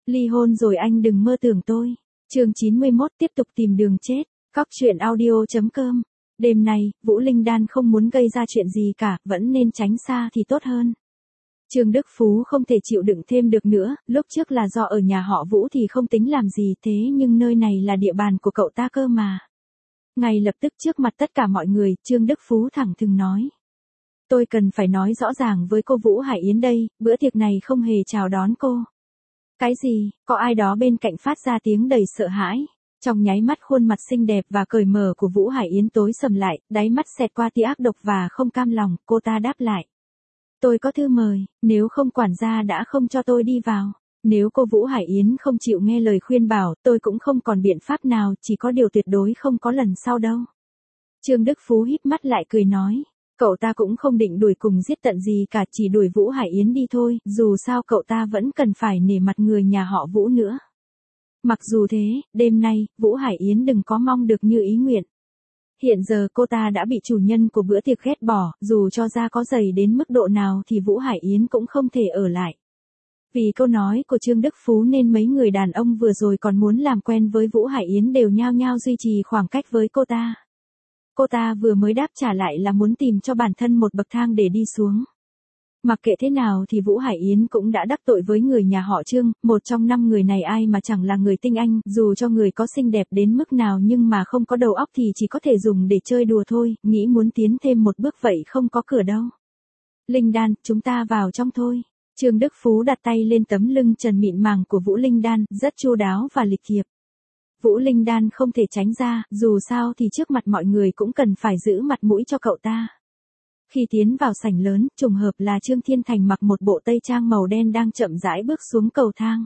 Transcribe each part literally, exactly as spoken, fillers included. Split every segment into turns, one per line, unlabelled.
Ly hôn rồi anh đừng mơ tưởng tôi. Chương chín mươi mốt tiếp tục tìm đường chết. Cóc truyện audio chấm com. Đêm nay, Vũ Linh Đan không muốn gây ra chuyện gì cả, vẫn nên tránh xa thì tốt hơn. Trương Đức Phú không thể chịu đựng thêm được nữa, lúc trước là do ở nhà họ Vũ thì không tính làm gì thế nhưng nơi này là địa bàn của cậu ta cơ mà. Ngay lập tức trước mặt tất cả mọi người, Trương Đức Phú thẳng thừng nói. Tôi cần phải nói rõ ràng với cô Vũ Hải Yến đây, bữa tiệc này không hề chào đón cô. Cái gì, có ai đó bên cạnh phát ra tiếng đầy sợ hãi. Trong nháy mắt khuôn mặt xinh đẹp và cởi mở của Vũ Hải Yến tối sầm lại, đáy mắt xẹt qua tia ác độc và không cam lòng, cô ta đáp lại. Tôi có thư mời, nếu không quản gia đã không cho tôi đi vào. Nếu cô Vũ Hải Yến không chịu nghe lời khuyên bảo, tôi cũng không còn biện pháp nào, chỉ có điều tuyệt đối không có lần sau đâu. Trương Đức Phú híp mắt lại cười nói. Cậu ta cũng không định đuổi cùng giết tận gì cả, chỉ đuổi Vũ Hải Yến đi thôi, dù sao cậu ta vẫn cần phải nể mặt người nhà họ Vũ nữa. Mặc dù thế, đêm nay, Vũ Hải Yến đừng có mong được như ý nguyện. Hiện giờ cô ta đã bị chủ nhân của bữa tiệc ghét bỏ, dù cho da có dày đến mức độ nào thì Vũ Hải Yến cũng không thể ở lại. Vì câu nói của Trương Đức Phú nên mấy người đàn ông vừa rồi còn muốn làm quen với Vũ Hải Yến đều nhao nhao duy trì khoảng cách với cô ta. Cô ta vừa mới đáp trả lại là muốn tìm cho bản thân một bậc thang để đi xuống. Mặc kệ thế nào thì Vũ Hải Yến cũng đã đắc tội với người nhà họ Trương, một trong năm người này ai mà chẳng là người tinh anh, dù cho người có xinh đẹp đến mức nào nhưng mà không có đầu óc thì chỉ có thể dùng để chơi đùa thôi, nghĩ muốn tiến thêm một bước vậy không có cửa đâu. Linh Đan, chúng ta vào trong thôi. Trương Đức Phú đặt tay lên tấm lưng trần mịn màng của Vũ Linh Đan, rất chu đáo và lịch thiệp. Vũ Linh Đan không thể tránh ra, dù sao thì trước mặt mọi người cũng cần phải giữ mặt mũi cho cậu ta. Khi tiến vào sảnh lớn, trùng hợp là Trương Thiên Thành mặc một bộ tây trang màu đen đang chậm rãi bước xuống cầu thang.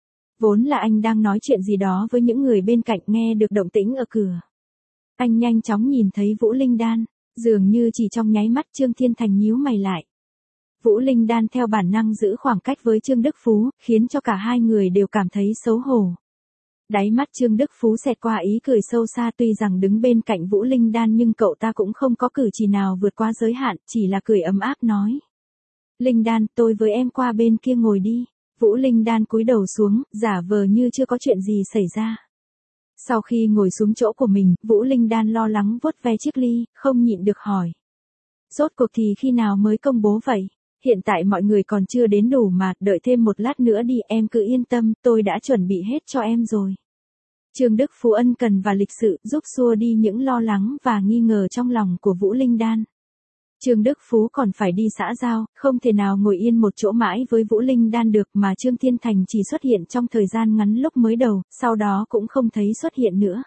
Vốn là anh đang nói chuyện gì đó với những người bên cạnh, nghe được động tĩnh ở cửa. Anh nhanh chóng nhìn thấy Vũ Linh Đan, dường như chỉ trong nháy mắt Trương Thiên Thành nhíu mày lại. Vũ Linh Đan theo bản năng giữ khoảng cách với Trương Đức Phú, khiến cho cả hai người đều cảm thấy xấu hổ. Đáy mắt Trương Đức Phú xẹt qua ý cười sâu xa, tuy rằng đứng bên cạnh Vũ Linh Đan nhưng cậu ta cũng không có cử chỉ nào vượt qua giới hạn, chỉ là cười ấm áp nói. Linh Đan, tôi với em qua bên kia ngồi đi. Vũ Linh Đan cúi đầu xuống, giả vờ như chưa có chuyện gì xảy ra. Sau khi ngồi xuống chỗ của mình, Vũ Linh Đan lo lắng vuốt ve chiếc ly, không nhịn được hỏi. Rốt cuộc thì khi nào mới công bố vậy? Hiện tại mọi người còn chưa đến đủ mà, đợi thêm một lát nữa đi, em cứ yên tâm, tôi đã chuẩn bị hết cho em rồi. Trương Đức Phú ân cần và lịch sự, giúp xua đi những lo lắng và nghi ngờ trong lòng của Vũ Linh Đan. Trương Đức Phú còn phải đi xã giao, không thể nào ngồi yên một chỗ mãi với Vũ Linh Đan được mà Trương Thiên Thành chỉ xuất hiện trong thời gian ngắn lúc mới đầu, sau đó cũng không thấy xuất hiện nữa.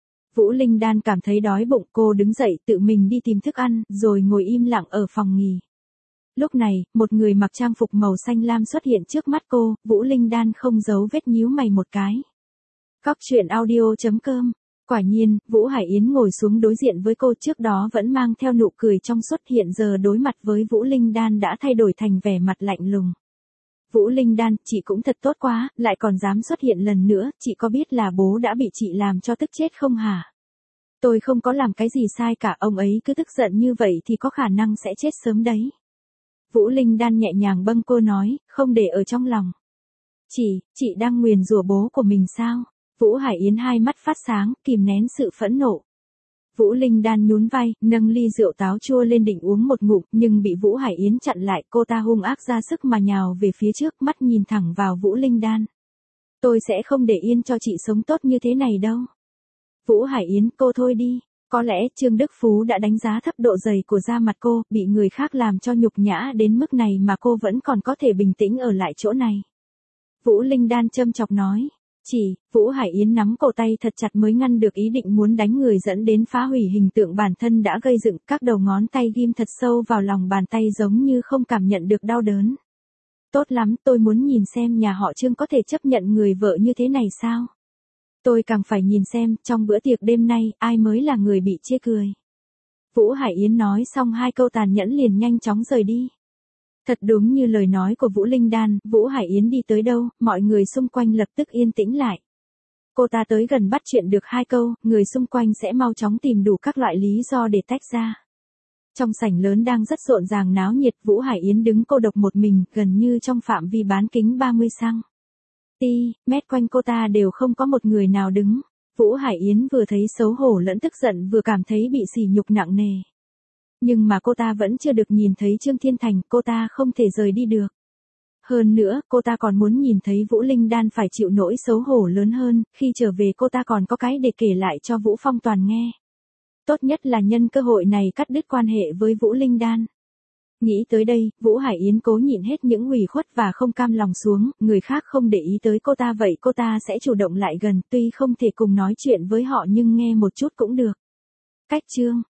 Vũ Linh Đan cảm thấy đói bụng, cô đứng dậy tự mình đi tìm thức ăn, rồi ngồi im lặng ở phòng nghỉ. Lúc này, một người mặc trang phục màu xanh lam xuất hiện trước mắt cô, Vũ Linh Đan không giấu vết nhíu mày một cái. Cóc truyện audio chấm com. Quả nhiên, Vũ Hải Yến ngồi xuống đối diện với cô, trước đó vẫn mang theo nụ cười trong suốt, hiện giờ đối mặt với Vũ Linh Đan đã thay đổi thành vẻ mặt lạnh lùng. Vũ Linh Đan, chị cũng thật tốt quá, lại còn dám xuất hiện lần nữa, chị có biết là bố đã bị chị làm cho tức chết không hả? Tôi không có làm cái gì sai cả, ông ấy cứ tức giận như vậy thì có khả năng sẽ chết sớm đấy. Vũ Linh Đan nhẹ nhàng bâng cô nói, không để ở trong lòng. Chị, chị đang nguyền rủa bố của mình sao? Vũ Hải Yến hai mắt phát sáng, kìm nén sự phẫn nộ. Vũ Linh Đan nhún vai, nâng ly rượu táo chua lên định uống một ngụm, nhưng bị Vũ Hải Yến chặn lại, cô ta hung ác ra sức mà nhào về phía trước, mắt nhìn thẳng vào Vũ Linh Đan. Tôi sẽ không để yên cho chị sống tốt như thế này đâu. Vũ Hải Yến, cô thôi đi. Có lẽ Trương Đức Phú đã đánh giá thấp độ dày của da mặt cô, bị người khác làm cho nhục nhã đến mức này mà cô vẫn còn có thể bình tĩnh ở lại chỗ này. Vũ Linh Đan châm chọc nói. Chỉ, Vũ Hải Yến nắm cổ tay thật chặt mới ngăn được ý định muốn đánh người dẫn đến phá hủy hình tượng bản thân đã gây dựng, các đầu ngón tay ghim thật sâu vào lòng bàn tay giống như không cảm nhận được đau đớn. Tốt lắm, tôi muốn nhìn xem nhà họ Trương có thể chấp nhận người vợ như thế này sao? Tôi càng phải nhìn xem, trong bữa tiệc đêm nay, ai mới là người bị chê cười. Vũ Hải Yến nói xong hai câu tàn nhẫn liền nhanh chóng rời đi. Thật đúng như lời nói của Vũ Linh Đan, Vũ Hải Yến đi tới đâu, mọi người xung quanh lập tức yên tĩnh lại. Cô ta tới gần bắt chuyện được hai câu, người xung quanh sẽ mau chóng tìm đủ các loại lý do để tách ra. Trong sảnh lớn đang rất rộn ràng náo nhiệt, Vũ Hải Yến đứng cô độc một mình, gần như trong phạm vi bán kính ba mươi xăng Ti, mét quanh cô ta đều không có một người nào đứng. Vũ Hải Yến vừa thấy xấu hổ lẫn tức giận vừa cảm thấy bị sỉ nhục nặng nề. Nhưng mà cô ta vẫn chưa được nhìn thấy Trương Thiên Thành, cô ta không thể rời đi được. Hơn nữa, cô ta còn muốn nhìn thấy Vũ Linh Đan phải chịu nỗi xấu hổ lớn hơn, khi trở về cô ta còn có cái để kể lại cho Vũ Phong Toàn nghe. Tốt nhất là nhân cơ hội này cắt đứt quan hệ với Vũ Linh Đan. Nghĩ tới đây, Vũ Hải Yến cố nhịn hết những ủy khuất và không cam lòng xuống, người khác không để ý tới cô ta vậy cô ta sẽ chủ động lại gần, tuy không thể cùng nói chuyện với họ nhưng nghe một chút cũng được. Cách chương